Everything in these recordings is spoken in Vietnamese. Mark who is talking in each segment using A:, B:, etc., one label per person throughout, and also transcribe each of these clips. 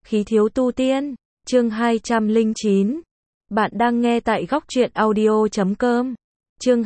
A: Khí thiếu tu tiên, chương 209. Bạn đang nghe tại góc truyện audio.com. Chương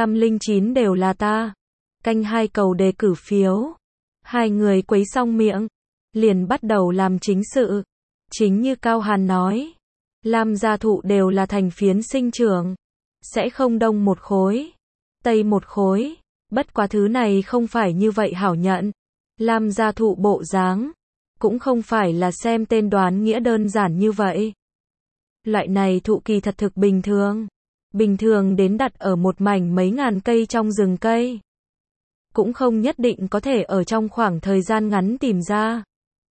A: 209 đều là ta. Canh hai cầu đề cử phiếu. Hai người quấy xong miệng, liền bắt đầu làm chính sự. Chính như Cao Hàn nói, Lam gia thụ đều là thành phiến sinh trưởng, sẽ không đông một khối, tây một khối. Bất quá thứ này không phải như vậy hảo nhận. Lam gia thụ bộ dáng cũng không phải là xem tên đoán nghĩa đơn giản như vậy. Loại này thụ kỳ thật thực bình thường. Bình thường đến đặt ở một mảnh mấy ngàn cây trong rừng cây. Cũng không nhất định có thể ở trong khoảng thời gian ngắn tìm ra.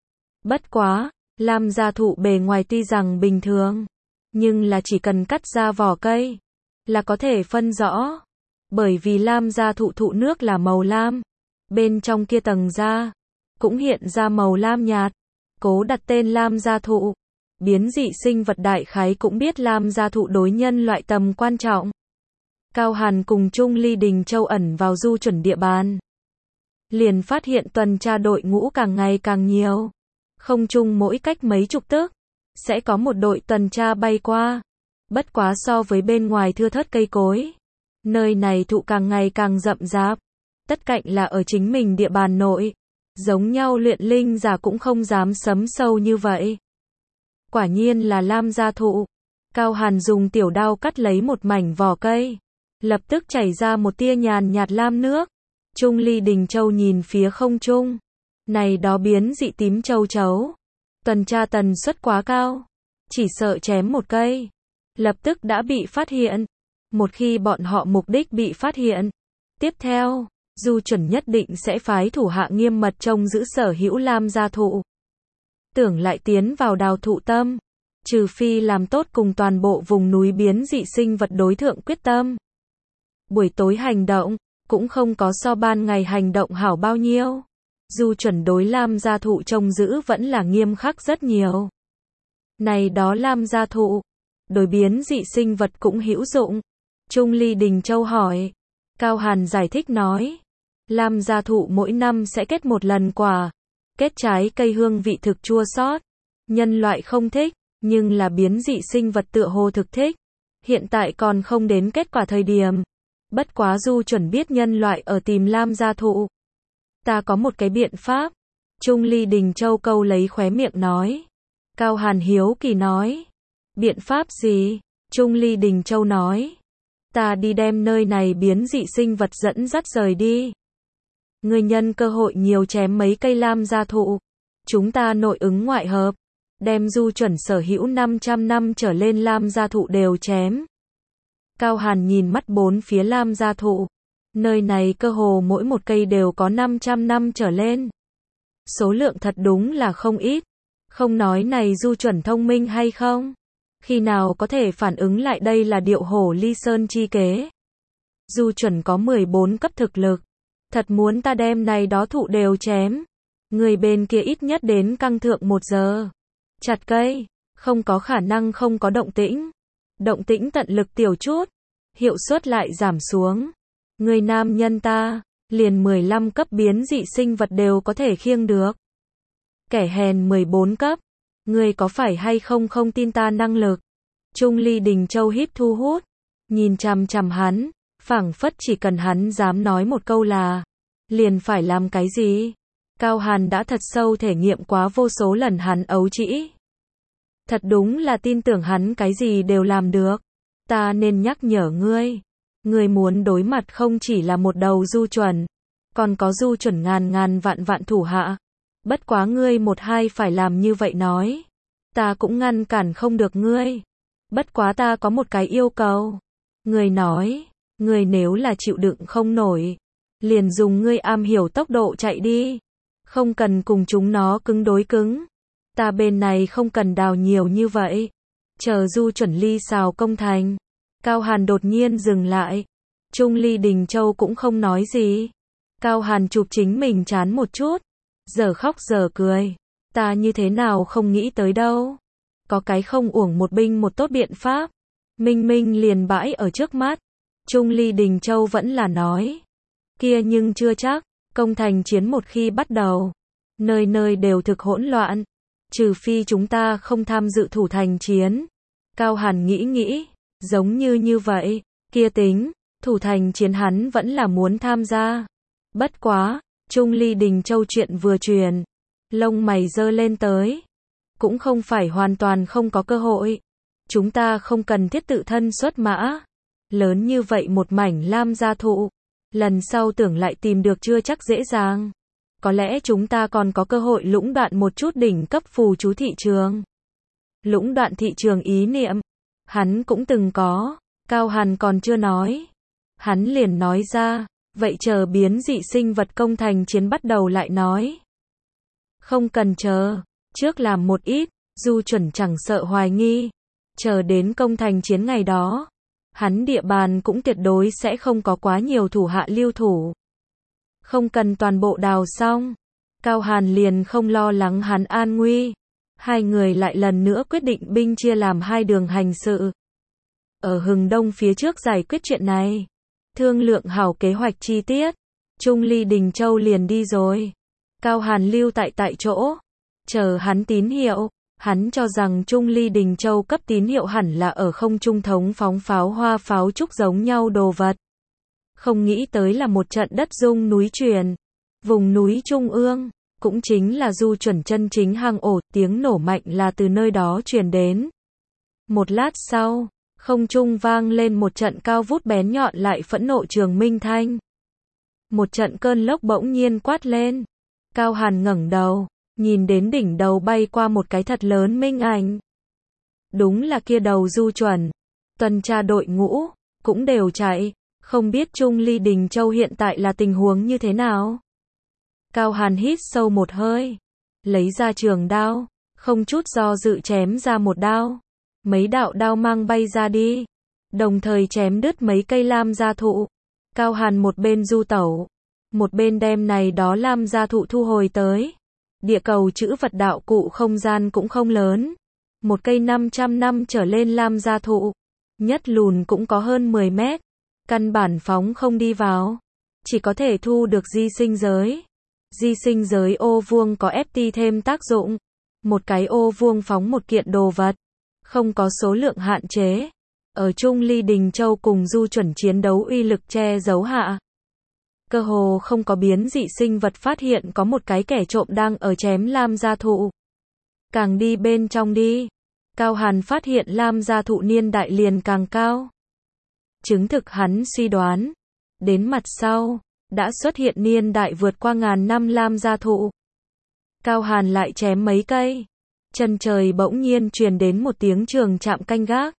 A: Bất quá, Lam gia thụ bề ngoài tuy rằng bình thường, nhưng là chỉ cần cắt ra vỏ cây, là có thể phân rõ. Bởi vì Lam gia thụ thụ nước là màu lam, bên trong kia tầng da cũng hiện ra màu lam nhạt. Cố đặt tên Lam gia thụ, biến dị sinh vật đại khái cũng biết Lam gia thụ đối nhân loại tầm quan trọng. Cao Hàn cùng Trung Ly Đình Châu ẩn vào du chuẩn địa bàn, liền phát hiện tuần tra đội ngũ càng ngày càng nhiều. Không chung mỗi cách mấy chục tức sẽ có một đội tuần tra bay qua. Bất quá so với bên ngoài thưa thớt cây cối, nơi này thụ càng ngày càng rậm rạp. Tất cạnh là ở chính mình địa bàn nội, giống nhau luyện linh giả cũng không dám sấm sâu như vậy. Quả nhiên là Lam gia thụ. Cao Hàn dùng tiểu đao cắt lấy một mảnh vỏ cây, lập tức chảy ra một tia nhàn nhạt lam nước. Trung Ly Đình Châu nhìn phía không trung, này đó biến dị tím châu chấu, tuần tra tần suất quá cao, chỉ sợ chém một cây, lập tức đã bị phát hiện. Một khi bọn họ mục đích bị phát hiện, tiếp theo, du chuẩn nhất định sẽ phái thủ hạ nghiêm mật trông giữ sở hữu Lam gia thụ. Tưởng lại tiến vào đào thụ tâm, trừ phi làm tốt cùng toàn bộ vùng núi biến dị sinh vật đối thượng quyết tâm. Buổi tối hành động, cũng không có so ban ngày hành động hảo bao nhiêu. Du chuẩn đối Lam gia thụ trông giữ vẫn là nghiêm khắc rất nhiều. Này đó Lam gia thụ, đối biến dị sinh vật cũng hữu dụng. Trung Ly Đình Châu hỏi. Cao Hàn giải thích nói, Lam gia thụ mỗi năm sẽ kết một lần quả, kết trái cây hương vị thực chua xót. Nhân loại không thích, nhưng là biến dị sinh vật tựa hồ thực thích. Hiện tại còn không đến kết quả thời điểm. Bất quá du chuẩn biết nhân loại ở tìm Lam gia thụ. Ta có một cái biện pháp. Trung Ly Đình Châu câu lấy khóe miệng nói. Cao Hàn hiếu kỳ nói. Biện pháp gì? Trung Ly Đình Châu nói. Ta đi đem nơi này biến dị sinh vật dẫn dắt rời đi. Người nhân cơ hội nhiều chém mấy cây Lam gia thụ. Chúng ta nội ứng ngoại hợp, đem du chuẩn sở hữu 500 năm trở lên Lam gia thụ đều chém. Cao Hàn nhìn mắt bốn phía Lam gia thụ. Nơi này cơ hồ mỗi một cây đều có 500 năm trở lên. Số lượng thật đúng là không ít. Không nói này du chuẩn thông minh hay không. Khi nào có thể phản ứng lại đây là điệu hổ ly sơn chi kế. Du chuẩn có 14 cấp thực lực. Thật muốn ta đem này đó thụ đều chém. Người bên kia ít nhất đến căng thượng 1 giờ. Chặt cây, không có khả năng không có động tĩnh. Động tĩnh tận lực tiểu chút, hiệu suất lại giảm xuống. Người nam nhân ta, liền 15 cấp biến dị sinh vật đều có thể khiêng được. Kẻ hèn 14 cấp, người có phải hay không không tin ta năng lực. Trung Ly Đình Châu híp thu hút, nhìn chằm chằm hắn, phảng phất chỉ cần hắn dám nói một câu là, liền phải làm cái gì. Cao Hàn đã thật sâu thể nghiệm quá vô số lần hắn ấu trĩ. Thật đúng là tin tưởng hắn cái gì đều làm được. Ta nên nhắc nhở ngươi. Ngươi muốn đối mặt không chỉ là một đầu du chuẩn, còn có du chuẩn ngàn ngàn vạn vạn thủ hạ. Bất quá ngươi một hai phải làm như vậy nói, ta cũng ngăn cản không được ngươi. Bất quá ta có một cái yêu cầu. Ngươi nói, ngươi nếu là chịu đựng không nổi, liền dùng ngươi am hiểu tốc độ chạy đi. Không cần cùng chúng nó cứng đối cứng. Ta bên này không cần đào nhiều như vậy. Chờ du chuẩn ly xào công thành. Cao Hàn đột nhiên dừng lại. Trung Ly Đình Châu cũng không nói gì. Cao Hàn chụp chính mình chán một chút. Giờ khóc giờ cười. Ta như thế nào không nghĩ tới đâu. Có cái không uổng một binh một tốt biện pháp. Minh minh liền bãi ở trước mắt. Trung Ly Đình Châu vẫn là nói. Kia nhưng chưa chắc. Công thành chiến một khi bắt đầu, nơi nơi đều thực hỗn loạn. Trừ phi chúng ta không tham dự thủ thành chiến. Cao Hàn nghĩ, giống như vậy, kia tính, thủ thành chiến hắn vẫn là muốn tham gia. Bất quá, Trung Ly Đình Châu chuyện vừa truyền, lông mày giơ lên tới. Cũng không phải hoàn toàn không có cơ hội. Chúng ta không cần thiết tự thân xuất mã. Lớn như vậy một mảnh lam gia thụ. Lần sau tưởng lại tìm được chưa chắc dễ dàng. Có lẽ chúng ta còn có cơ hội lũng đoạn một chút đỉnh cấp phù chú thị trường. Lũng đoạn thị trường ý niệm. Hắn cũng từng có. Cao Hàn còn chưa nói. Hắn liền nói ra. Vậy chờ biến dị sinh vật công thành chiến bắt đầu lại nói. Không cần chờ. Trước làm một ít. Du Chuẩn chẳng sợ hoài nghi. Chờ đến công thành chiến ngày đó. Hắn địa bàn cũng tuyệt đối sẽ không có quá nhiều thủ hạ lưu thủ. Không cần toàn bộ đào xong. Cao Hàn liền không lo lắng hắn an nguy. Hai người lại lần nữa quyết định binh chia làm hai đường hành sự. Ở Hừng Đông phía trước giải quyết chuyện này. Thương lượng hảo kế hoạch chi tiết. Trung Ly Đình Châu liền đi rồi. Cao Hàn lưu tại chỗ. Chờ hắn tín hiệu. Hắn cho rằng Trung Ly Đình Châu cấp tín hiệu hẳn là ở không trung thống phóng pháo hoa pháo trúc giống nhau đồ vật. Không nghĩ tới là một trận đất rung núi chuyển. Vùng núi Trung ương, cũng chính là Du Chuẩn chân chính hang ổ, tiếng nổ mạnh là từ nơi đó truyền đến. Một lát sau, không trung vang lên một trận cao vút bén nhọn lại phẫn nộ trường minh thanh. Một trận cơn lốc bỗng nhiên quát lên. Cao Hàn ngẩng đầu. Nhìn đến đỉnh đầu bay qua một cái thật lớn minh ảnh. Đúng là kia đầu Du Chuẩn. Tuần tra đội ngũ, cũng đều chạy. Không biết Trung Ly Đình Châu hiện tại là tình huống như thế nào. Cao Hàn hít sâu một hơi. Lấy ra trường đao. Không chút do dự chém ra một đao. Mấy đạo đao mang bay ra đi. Đồng thời chém đứt mấy cây lam gia thụ. Cao Hàn một bên du tẩu. Một bên đem này đó lam gia thụ thu hồi tới. Địa cầu chữ vật đạo cụ không gian cũng không lớn. Một cây 500 năm trở lên lam gia thụ. Nhất lùn cũng có hơn 10 mét. Căn bản phóng không đi vào. Chỉ có thể thu được di sinh giới. Di sinh giới ô vuông có FT thêm tác dụng. Một cái ô vuông phóng một kiện đồ vật. Không có số lượng hạn chế. Ở Trung Ly Đình Châu cùng Du Chuẩn chiến đấu uy lực che giấu hạ. Cơ hồ không có biến dị sinh vật phát hiện có một cái kẻ trộm đang ở chém lam gia thụ. Càng đi bên trong đi. Cao Hàn phát hiện lam gia thụ niên đại liền càng cao. Chứng thực hắn suy đoán. Đến mặt sau, đã xuất hiện niên đại vượt qua ngàn năm lam gia thụ. Cao Hàn lại chém mấy cây. Chân trời bỗng nhiên truyền đến một tiếng trường chạm canh gác.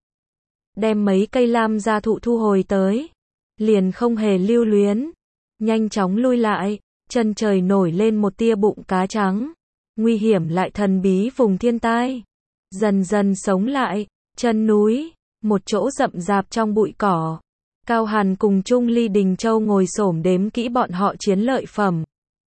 A: Đem mấy cây lam gia thụ thu hồi tới. Liền không hề lưu luyến. Nhanh chóng lui lại. Chân trời nổi lên một tia bụng cá trắng. Nguy hiểm lại thần bí vùng thiên tai. Dần dần sống lại. Chân núi. Một chỗ rậm rạp trong bụi cỏ. Cao Hàn cùng Trung Ly Đình Châu ngồi xổm đếm kỹ bọn họ chiến lợi phẩm.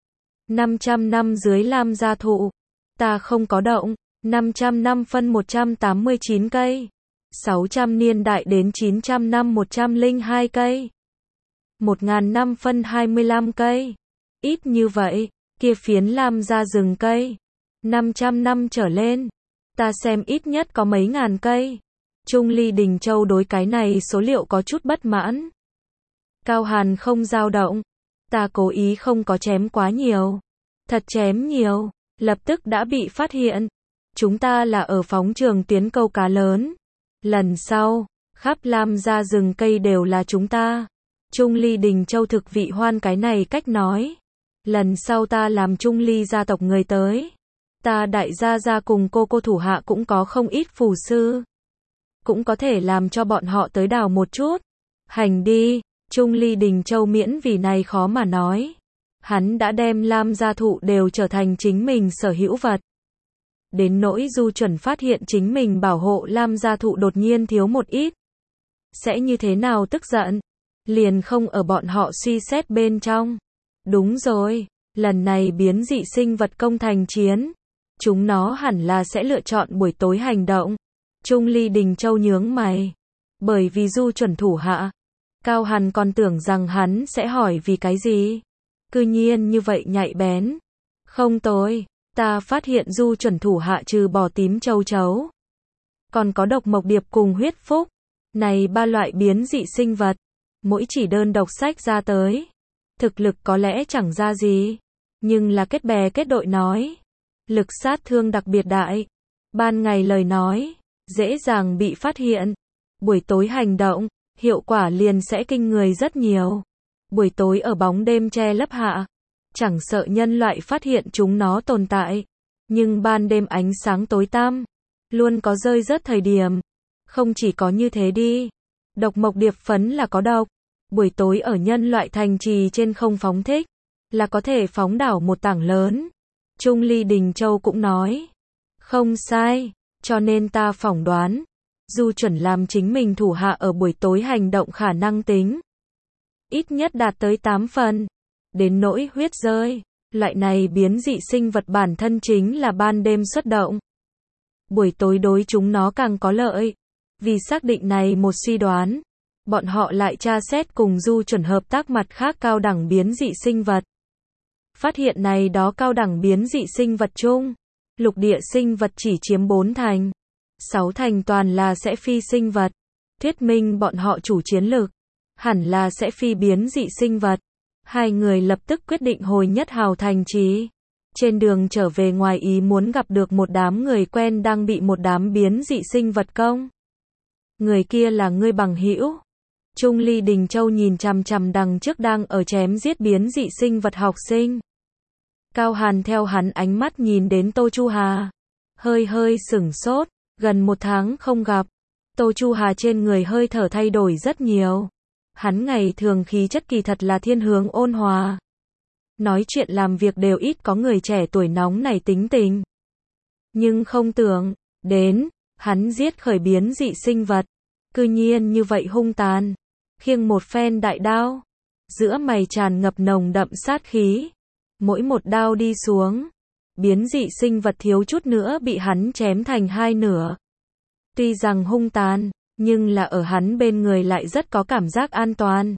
A: 500 năm dưới lam gia thụ. Ta không có động. 500 năm phân 189 cây. 600 niên đại đến 900 năm 102 cây. 1000 năm phân 25 cây. Ít như vậy, kia phiến lam gia rừng cây. 500 năm trở lên. Ta xem ít nhất có mấy ngàn cây. Trung Ly Đình Châu đối cái này số liệu có chút bất mãn. Cao Hàn không dao động. Ta cố ý không có chém quá nhiều. Thật chém nhiều, lập tức đã bị phát hiện. Chúng ta là ở phóng trường tiến câu cá lớn. Lần sau, khắp lam gia rừng cây đều là chúng ta. Trung Ly Đình Châu thực vị hoan cái này cách nói. Lần sau ta làm Trung Ly gia tộc người tới. Ta đại gia gia cùng cô thủ hạ cũng có không ít phù sư. Cũng có thể làm cho bọn họ tới đào một chút. Hành đi, Trung Ly Đình Châu miễn vì này khó mà nói. Hắn đã đem lam gia thụ đều trở thành chính mình sở hữu vật. Đến nỗi Du Chuẩn phát hiện chính mình bảo hộ lam gia thụ đột nhiên thiếu một ít. Sẽ như thế nào tức giận? Liền không ở bọn họ suy xét bên trong. Đúng rồi, lần này biến dị sinh vật công thành chiến. Chúng nó hẳn là sẽ lựa chọn buổi tối hành động. Trung Ly Đình Châu nhướng mày. Bởi vì Du Chuẩn thủ hạ. Cao Hàn còn tưởng rằng hắn sẽ hỏi vì cái gì. Cư nhiên như vậy nhạy bén. Không tồi. Ta phát hiện Du Chuẩn thủ hạ trừ bò tím châu chấu, còn có độc mộc điệp cùng huyết phúc. Này ba loại biến dị sinh vật, mỗi chỉ đơn độc sách ra tới. Thực lực có lẽ chẳng ra gì, nhưng là kết bè kết đội nói. Lực sát thương đặc biệt đại. Ban ngày lời nói, dễ dàng bị phát hiện. Buổi tối hành động, hiệu quả liền sẽ kinh người rất nhiều. Buổi tối ở bóng đêm che lấp hạ, chẳng sợ nhân loại phát hiện chúng nó tồn tại. Nhưng ban đêm ánh sáng tối tăm, luôn có rơi rớt thời điểm. Không chỉ có như thế đi. Độc mộc điệp phấn là có độc. Buổi tối ở nhân loại thành trì trên không phóng thích, là có thể phóng đảo một tảng lớn. Trung Ly Đình Châu cũng nói. Không sai, cho nên ta phỏng đoán. Du Chuẩn làm chính mình thủ hạ ở buổi tối hành động khả năng tính. Ít nhất đạt tới 8 phần. Đến nỗi huyết rơi, loại này biến dị sinh vật bản thân chính là ban đêm xuất động. Buổi tối đối chúng nó càng có lợi. Vì xác định này một suy đoán, bọn họ lại tra xét cùng Du Chuẩn hợp tác mặt khác cao đẳng biến dị sinh vật. Phát hiện này đó cao đẳng biến dị sinh vật chung, lục địa sinh vật chỉ chiếm 4 thành. 6 thành toàn là sẽ phi sinh vật. Thuyết minh bọn họ chủ chiến lược hẳn là sẽ phi biến dị sinh vật. Hai người lập tức quyết định hồi Nhất Hào thành trì. Trên đường trở về ngoài ý muốn gặp được một đám người quen đang bị một đám biến dị sinh vật công. Người kia là ngươi bằng hữu. Trung Ly Đình Châu nhìn chằm chằm đằng trước đang ở chém giết biến dị sinh vật học sinh. Cao Hàn theo hắn ánh mắt nhìn đến Tô Chu Hà. Hơi sửng sốt, gần 1 tháng không gặp. Tô Chu Hà trên người hơi thở thay đổi rất nhiều. Hắn ngày thường khí chất kỳ thật là thiên hướng ôn hòa. Nói chuyện làm việc đều ít có người trẻ tuổi nóng nảy tính tình. Nhưng không tưởng đến, hắn giết khởi biến dị sinh vật. Cư nhiên như vậy hung tàn. Khiêng một phen đại đao. Giữa mày tràn ngập nồng đậm sát khí. Mỗi một đao đi xuống, biến dị sinh vật thiếu chút nữa bị hắn chém thành 2 nửa. Tuy rằng hung tàn, nhưng là ở hắn bên người lại rất có cảm giác an toàn.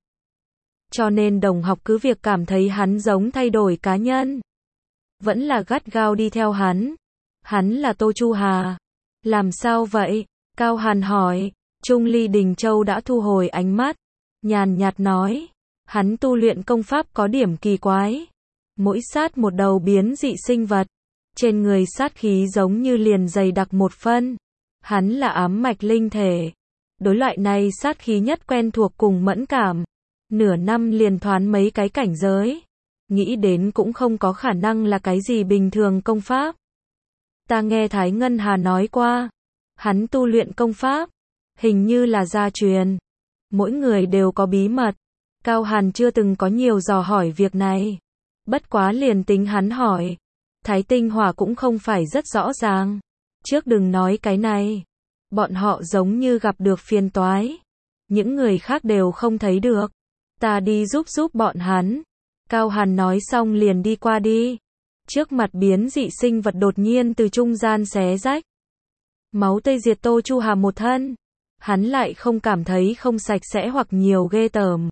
A: Cho nên đồng học cứ việc cảm thấy hắn giống thay đổi cá nhân. Vẫn là gắt gao đi theo hắn. Hắn là Tô Chu Hà. Làm sao vậy? Cao Hàn hỏi. Trung Ly Đình Châu đã thu hồi ánh mắt. Nhàn nhạt nói. Hắn tu luyện công pháp có điểm kỳ quái. Mỗi sát một đầu biến dị sinh vật. Trên người sát khí giống như liền dày đặc một phân. Hắn là ám mạch linh thể. Đối loại này sát khí nhất quen thuộc cùng mẫn cảm. Nửa năm liền thoán mấy cái cảnh giới. Nghĩ đến cũng không có khả năng là cái gì bình thường công pháp. Ta nghe Thái Ngân Hà nói qua. Hắn tu luyện công pháp. Hình như là gia truyền. Mỗi người đều có bí mật. Cao Hàn chưa từng có nhiều dò hỏi việc này. Bất quá liền tính hắn hỏi. Thái Tinh Hỏa cũng không phải rất rõ ràng. Trước đừng nói cái này. Bọn họ giống như gặp được phiền toái. Những người khác đều không thấy được. Ta đi giúp bọn hắn. Cao Hàn nói xong liền đi qua đi. Trước mặt biến dị sinh vật đột nhiên từ trung gian xé rách. Máu tươi diệt Tô Chu Hà một thân. Hắn lại không cảm thấy không sạch sẽ hoặc nhiều ghê tởm.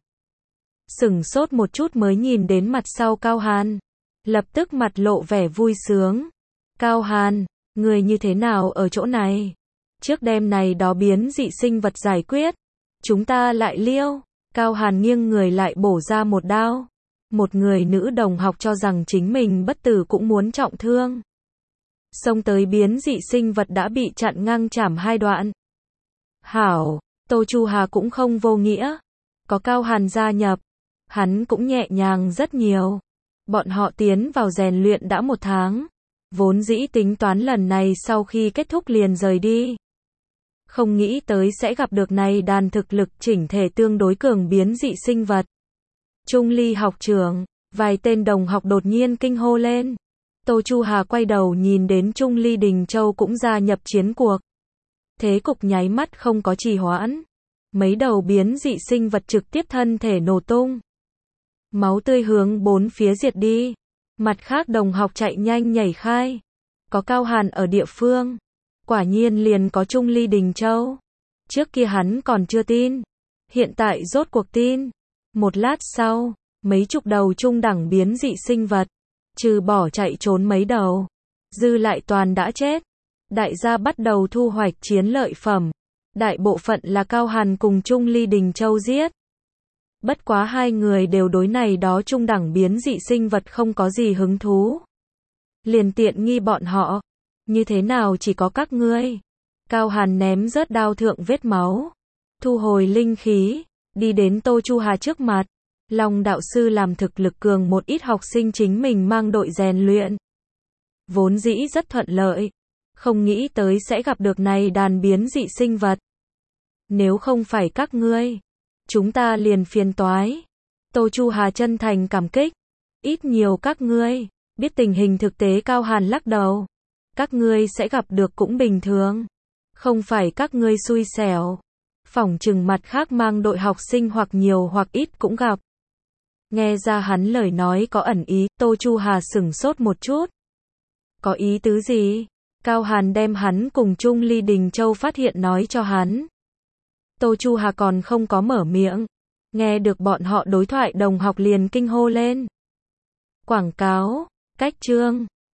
A: Sửng sốt một chút mới nhìn đến mặt sau Cao Hàn. Lập tức mặt lộ vẻ vui sướng. Cao Hàn, người như thế nào ở chỗ này? Trước đêm này đó biến dị sinh vật giải quyết. Chúng ta lại liêu. Cao Hàn nghiêng người lại bổ ra một đao. Một người nữ đồng học cho rằng chính mình bất tử cũng muốn trọng thương. Xông tới biến dị sinh vật đã bị chặn ngang chảm 2 đoạn. Hảo, Tô Chu Hà cũng không vô nghĩa. Có Cao Hàn gia nhập. Hắn cũng nhẹ nhàng rất nhiều. Bọn họ tiến vào rèn luyện đã 1 tháng. Vốn dĩ tính toán lần này sau khi kết thúc liền rời đi. Không nghĩ tới sẽ gặp được này đàn thực lực chỉnh thể tương đối cường biến dị sinh vật. Trung Ly học trưởng, vài tên đồng học đột nhiên kinh hô lên. Tô Chu Hà quay đầu nhìn đến Trung Ly Đình Châu cũng gia nhập chiến cuộc. Thế cục nháy mắt không có trì hoãn. Mấy đầu biến dị sinh vật trực tiếp thân thể nổ tung. Máu tươi hướng 4 phía diệt đi. Mặt khác đồng học chạy nhanh nhảy khai. Có Cao Hàn ở địa phương. Quả nhiên liền có Trung Ly Đình Châu. Trước kia hắn còn chưa tin. Hiện tại rốt cuộc tin. Một lát sau, mấy chục đầu trung đẳng biến dị sinh vật. Trừ bỏ chạy trốn mấy đầu. dư lại toàn đã chết. Đại gia bắt đầu thu hoạch chiến lợi phẩm. Đại bộ phận là Cao Hàn cùng Trung Ly Đình Châu giết. Bất quá hai người đều đối này đó trung đẳng biến dị sinh vật không có gì hứng thú. Liền tiện nghi bọn họ. Như thế nào chỉ có các ngươi? Cao Hàn ném rớt đao thượng vết máu. Thu hồi linh khí. Đi đến Tô Chu Hà trước mặt. Long đạo sư làm thực lực cường một ít học sinh chính mình mang đội rèn luyện. Vốn dĩ rất thuận lợi. Không nghĩ tới sẽ gặp được này đàn biến dị sinh vật. Nếu không phải các ngươi, chúng ta liền phiền toái. Tô Chu Hà chân thành cảm kích. Ít nhiều các ngươi, biết tình hình thực tế. Cao Hàn lắc đầu. Các ngươi sẽ gặp được cũng bình thường. Không phải các ngươi xui xẻo. Phỏng chừng mặt khác mang đội học sinh hoặc nhiều hoặc ít cũng gặp. Nghe ra hắn lời nói có ẩn ý, Tô Chu Hà sửng sốt một chút. Có ý tứ gì? Cao Hàn đem hắn cùng Trung Ly Đình Châu phát hiện nói cho hắn. Tô Chu Hà còn không có mở miệng. Nghe được bọn họ đối thoại đồng học liền kinh hô lên. Quảng cáo, cách chương.